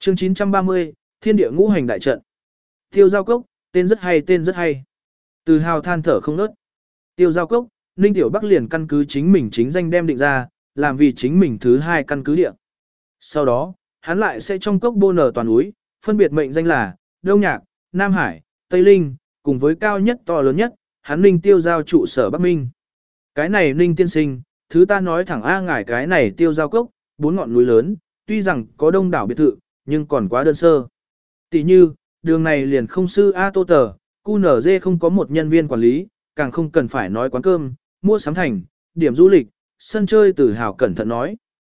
Chương 930, Thiên địa ngũ hành đại trận. Tiêu Giao Cốc, tên rất hay, tên rất hay. Từ Hào than thở không ngớt. Tiêu Giao Cốc, Ninh Tiểu Bắc liền căn cứ chính mình chính danh đem định ra, làm vì chính mình thứ hai căn cứ địa. Sau đó, hắn lại sẽ trong cốc bô nở toàn núi, phân biệt mệnh danh là Đông Nhạc, Nam Hải, Tây Linh, cùng với cao nhất to lớn nhất, hắn Ninh Tiêu Giao trụ sở Bắc Minh. Cái này Ninh tiên sinh, thứ ta nói thẳng ngải cái này Tiêu Giao Cốc, 4 ngọn núi lớn, tuy rằng có đông đảo biệt thự, nhưng còn quá đơn sơ. Tỷ như, đường này liền không sư A Tô Tờ, QNZ không có một nhân viên quản lý, càng không cần phải nói quán cơm, mua sắm thành, điểm du lịch, sân chơi Tử Hào cẩn thận nói.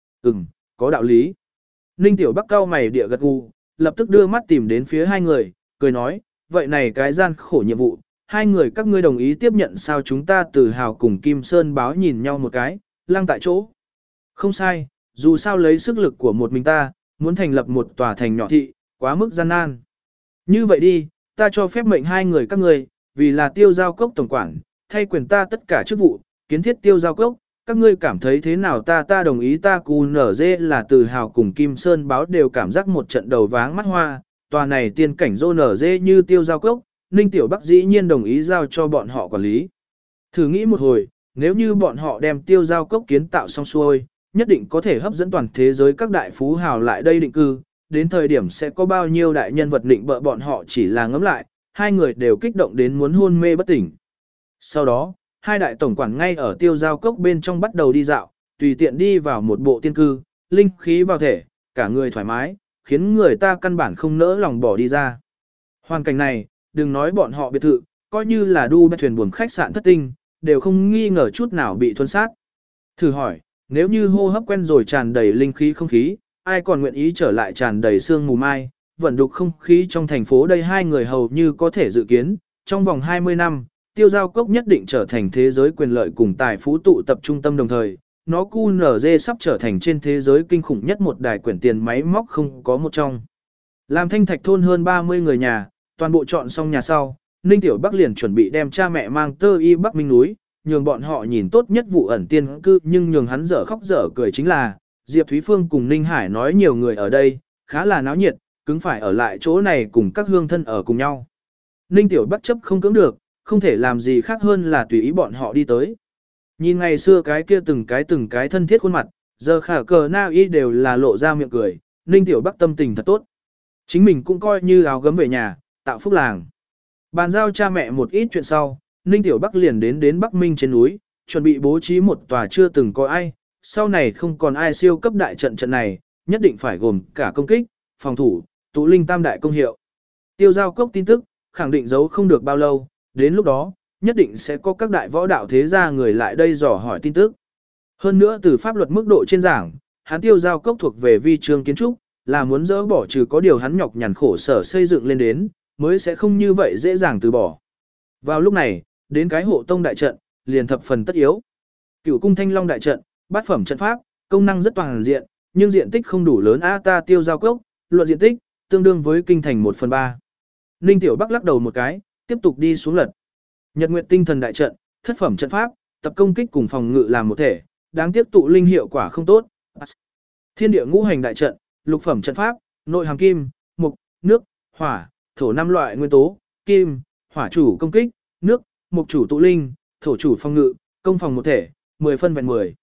Có đạo lý. Ninh Tiểu Bắc cao mày địa gật gù, lập tức đưa mắt tìm đến phía hai người, cười nói, vậy này cái gian khổ nhiệm vụ, hai người các ngươi đồng ý tiếp nhận sao? Chúng ta Tử Hào cùng Kim Sơn báo nhìn nhau một cái, lăng tại chỗ. Không sai, dù sao lấy sức lực của một mình ta, muốn thành lập một tòa thành nhỏ thị, quá mức gian nan. Như vậy đi, ta cho phép mệnh hai người các ngươi, vì là Tiêu Giao Cốc tổng quản, thay quyền ta tất cả chức vụ, kiến thiết Tiêu Giao Cốc, các ngươi cảm thấy thế nào? Ta đồng ý. Ta QNZ là Tử Hào cùng Kim Sơn báo đều cảm giác một trận đầu váng mắt hoa, tòa này tiên cảnh NG như Tiêu Giao Cốc, Ninh Tiểu Bắc dĩ nhiên đồng ý giao cho bọn họ quản lý. Thử nghĩ một hồi, nếu như bọn họ đem Tiêu Giao Cốc kiến tạo xong xuôi, nhất định có thể hấp dẫn toàn thế giới các đại phú hào lại đây định cư, đến thời điểm sẽ có bao nhiêu đại nhân vật định bợ bọn họ chỉ là ngẫm lại, hai người đều kích động đến muốn hôn mê bất tỉnh. Sau đó, hai đại tổng quản ngay ở Tiêu Giao Cốc bên trong bắt đầu đi dạo, tùy tiện đi vào một bộ tiên cư, linh khí vào thể, cả người thoải mái, khiến người ta căn bản không nỡ lòng bỏ đi ra. Hoàn cảnh này, đừng nói bọn họ biệt thự, coi như là đu bè thuyền buồm khách sạn thất tinh, đều không nghi ngờ chút nào bị thuần sát. Thử hỏi, nếu như hô hấp quen rồi tràn đầy linh khí không khí, ai còn nguyện ý trở lại tràn đầy sương mù mai, vận đục không khí trong thành phố đây? Hai người hầu như có thể dự kiến, trong vòng 20 năm, Tiêu Giao Cốc nhất định trở thành thế giới quyền lợi cùng tài phú tụ tập trung tâm đồng thời, nó QNZ sắp trở thành trên thế giới kinh khủng nhất một đài quyển tiền máy móc không có một trong. Làm Thanh Thạch thôn hơn 30 người nhà, toàn bộ chọn xong nhà sau, Ninh Tiểu Bắc liền chuẩn bị đem cha mẹ mang tơ y Bắc Minh núi, nhường bọn họ nhìn tốt nhất vụ ẩn tiên cư, nhưng nhường hắn dở khóc dở cười chính là, Diệp Thúy Phương cùng Ninh Hải nói nhiều người ở đây, khá là náo nhiệt, cứng phải ở lại chỗ này cùng các hương thân ở cùng nhau. Ninh Tiểu Bắc chấp không cưỡng được, không thể làm gì khác hơn là tùy ý bọn họ đi tới. Nhìn ngày xưa cái kia từng cái thân thiết khuôn mặt, giờ khả cờ na y đều là lộ ra miệng cười, Ninh Tiểu Bắc tâm tình thật tốt. Chính mình cũng coi như áo gấm về nhà, tạo phúc làng. Bàn giao cha mẹ một ít chuyện sau, Ninh Tiểu Bắc liền đến Bắc Minh trên núi, chuẩn bị bố trí một tòa chưa từng có ai, sau này không còn ai siêu cấp đại trận này, nhất định phải gồm cả công kích, phòng thủ, tụ linh tam đại công hiệu. Tiêu Giao Cốc tin tức, khẳng định giấu không được bao lâu, đến lúc đó, nhất định sẽ có các đại võ đạo thế gia người lại đây dò hỏi tin tức. Hơn nữa từ pháp luật mức độ trên giảng, hắn Tiêu Giao Cốc thuộc về vi trường kiến trúc, là muốn dỡ bỏ trừ có điều hắn nhọc nhằn khổ sở xây dựng lên đến, mới sẽ không như vậy dễ dàng từ bỏ. Vào lúc này, đến cái hộ tông đại trận, liền thập phần tất yếu. Cửu cung Thanh Long đại trận, bát phẩm trận pháp, công năng rất toàn diện, nhưng diện tích không đủ lớn. Ta Tiêu Giao Cốc, luận diện tích, tương đương với kinh thành 1/3. Ninh Tiểu Bắc lắc đầu một cái, tiếp tục đi xuống lật. Nhật Nguyệt Tinh Thần đại trận, thất phẩm trận pháp, tập công kích cùng phòng ngự làm một thể, đáng tiếc tụ linh hiệu quả không tốt. Thiên địa ngũ hành đại trận, lục phẩm trận pháp, nội hàm kim, mộc, nước, hỏa, thổ 5 loại nguyên tố, kim, hỏa chủ công kích, nước, mộc chủ tụ linh, thổ chủ phòng ngự, công phòng một thể, 10 phân vẹn 10.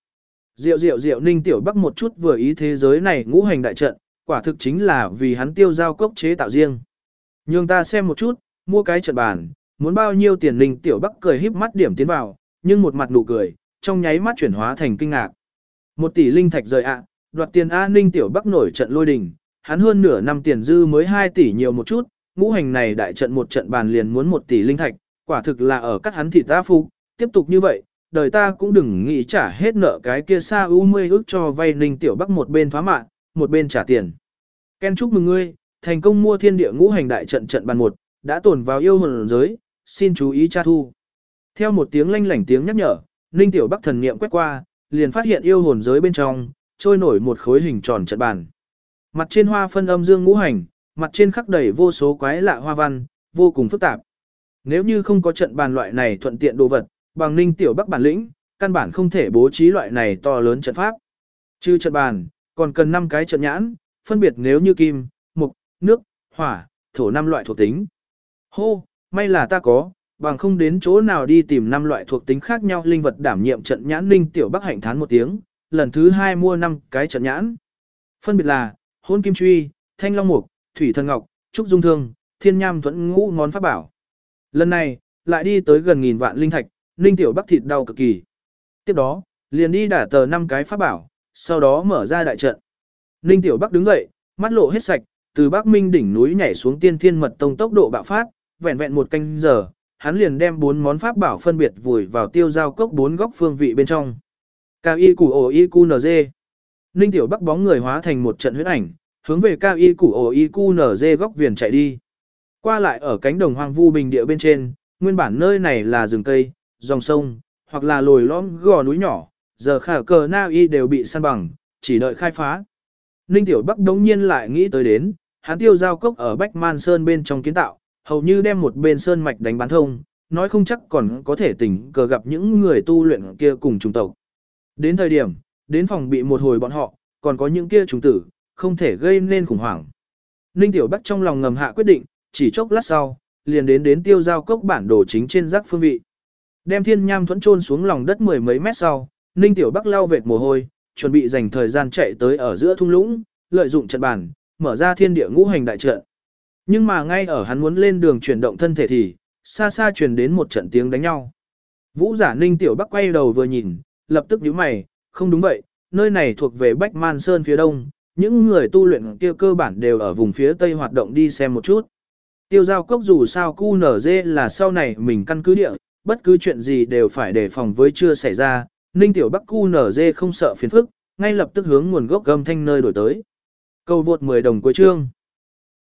Diệu Ninh Tiểu Bắc một chút vừa ý thế giới này ngũ hành đại trận, quả thực chính là vì hắn Tiêu Giao Cốc chế tạo riêng. Nhường ta xem một chút, mua cái trận bàn, muốn bao nhiêu tiền? Ninh Tiểu Bắc cười híp mắt điểm tiến vào, nhưng một mặt nụ cười, trong nháy mắt chuyển hóa thành kinh ngạc. 1 tỷ linh thạch rời đoạt tiền Ninh Tiểu Bắc nổi trận lôi đình, hắn hơn nửa năm tiền dư mới 2 tỷ nhiều một chút, ngũ hành này đại trận một trận bàn liền muốn 1 tỷ linh thạch, quả thực là ở cắt hắn thịt ta phục, tiếp tục như vậy, đời ta cũng đừng nghĩ trả hết nợ cái kia xa 10 ước cho vay. Ninh Tiểu Bắc một bên phá mạng, một bên trả tiền. Ken chúc mừng ngươi, thành công mua thiên địa ngũ hành đại trận trận bàn 1, đã tồn vào yêu hồn giới, xin chú ý tra thu. Theo một tiếng lanh lảnh tiếng nhắc nhở, Ninh Tiểu Bắc thần niệm quét qua, liền phát hiện yêu hồn giới bên trong, trôi nổi một khối hình tròn trận bàn. Mặt trên hoa phân âm dương ngũ hành, mặt trên khắc đầy vô số quái lạ hoa văn, vô cùng phức tạp. Nếu như không có trận bàn loại này thuận tiện đồ vật, bằng Ninh Tiểu Bắc bản lĩnh, căn bản không thể bố trí loại này to lớn trận pháp. Trừ trận bàn, còn cần 5 cái trận nhãn, phân biệt nếu như kim, mộc, nước, hỏa, thổ 5 loại thuộc tính. Hô, may là ta có, bằng không đến chỗ nào đi tìm 5 loại thuộc tính khác nhau linh vật đảm nhiệm trận nhãn. Ninh Tiểu Bắc hạnh thán một tiếng, lần thứ 2 mua 5 cái trận nhãn. Phân biệt là Hôn Kim Truy, Thanh Long Mục, Thủy Thần Ngọc, Trúc Dung Thương, Thiên Nham Thuẫn ngũ ngón pháp bảo. Lần này, lại đi tới gần 1000 vạn linh thạch, Ninh Tiểu Bắc thịt đau cực kỳ. Tiếp đó, liền đi đả tờ 5 cái pháp bảo, sau đó mở ra đại trận. Ninh Tiểu Bắc đứng dậy, mắt lộ hết sạch, từ Bắc Minh đỉnh núi nhảy xuống Tiên Thiên Mật Tông tốc độ bạo phát, vẹn vẹn 1 canh giờ, hắn liền đem 4 món pháp bảo phân biệt vùi vào tiêu giao cốc 4 góc phương vị bên trong. KIQOIQNZ. Ninh Tiểu Bắc bóng người hóa thành một trận huyết ảnh, hướng về KIQOIQNZ góc viền chạy đi. Qua lại ở cánh đồng hoang vu bình địa bên trên, nguyên bản nơi này là rừng cây, dòng sông, hoặc là lồi lõm gò núi nhỏ, giờ khả cờ na y đều bị săn bằng, chỉ đợi khai phá. Ninh Tiểu Bắc đống nhiên lại nghĩ tới đến, hắn tiêu giao cốc ở Bách Man Sơn bên trong kiến tạo, hầu như đem một bên sơn mạch đánh bán thông, nói không chắc còn có thể tình cờ gặp những người tu luyện kia cùng chủng tộc. Đến thời điểm, đến phòng bị một hồi bọn họ, còn có những kia trùng tử, không thể gây nên khủng hoảng. Ninh Tiểu Bắc trong lòng ngầm hạ quyết định, chỉ chốc lát sau, liền đến tiêu giao cốc bản đồ chính trên rác phương vị. Đem Thiên Nham Thuẫn chôn xuống lòng đất 10 mấy mét sau, Ninh Tiểu Bắc lau vệt mồ hôi, chuẩn bị dành thời gian chạy tới ở giữa thung lũng, lợi dụng trận bản, mở ra thiên địa ngũ hành đại trận. Nhưng mà ngay ở hắn muốn lên đường chuyển động thân thể thì, xa xa truyền đến một trận tiếng đánh nhau. Vũ giả Ninh Tiểu Bắc quay đầu vừa nhìn, lập tức nhíu mày, không đúng vậy, nơi này thuộc về Bách Man Sơn phía đông, những người tu luyện kia cơ bản đều ở vùng phía tây hoạt động, đi xem một chút. Tiêu giao cốc dù sao QNZ là sau này mình căn cứ địa, bất cứ chuyện gì đều phải đề phòng với chưa xảy ra, Ninh Tiểu Bắc QNZ không sợ phiền phức, ngay lập tức hướng nguồn gốc âm thanh nơi đổi tới. Câu vượt 10 đồng cuối chương.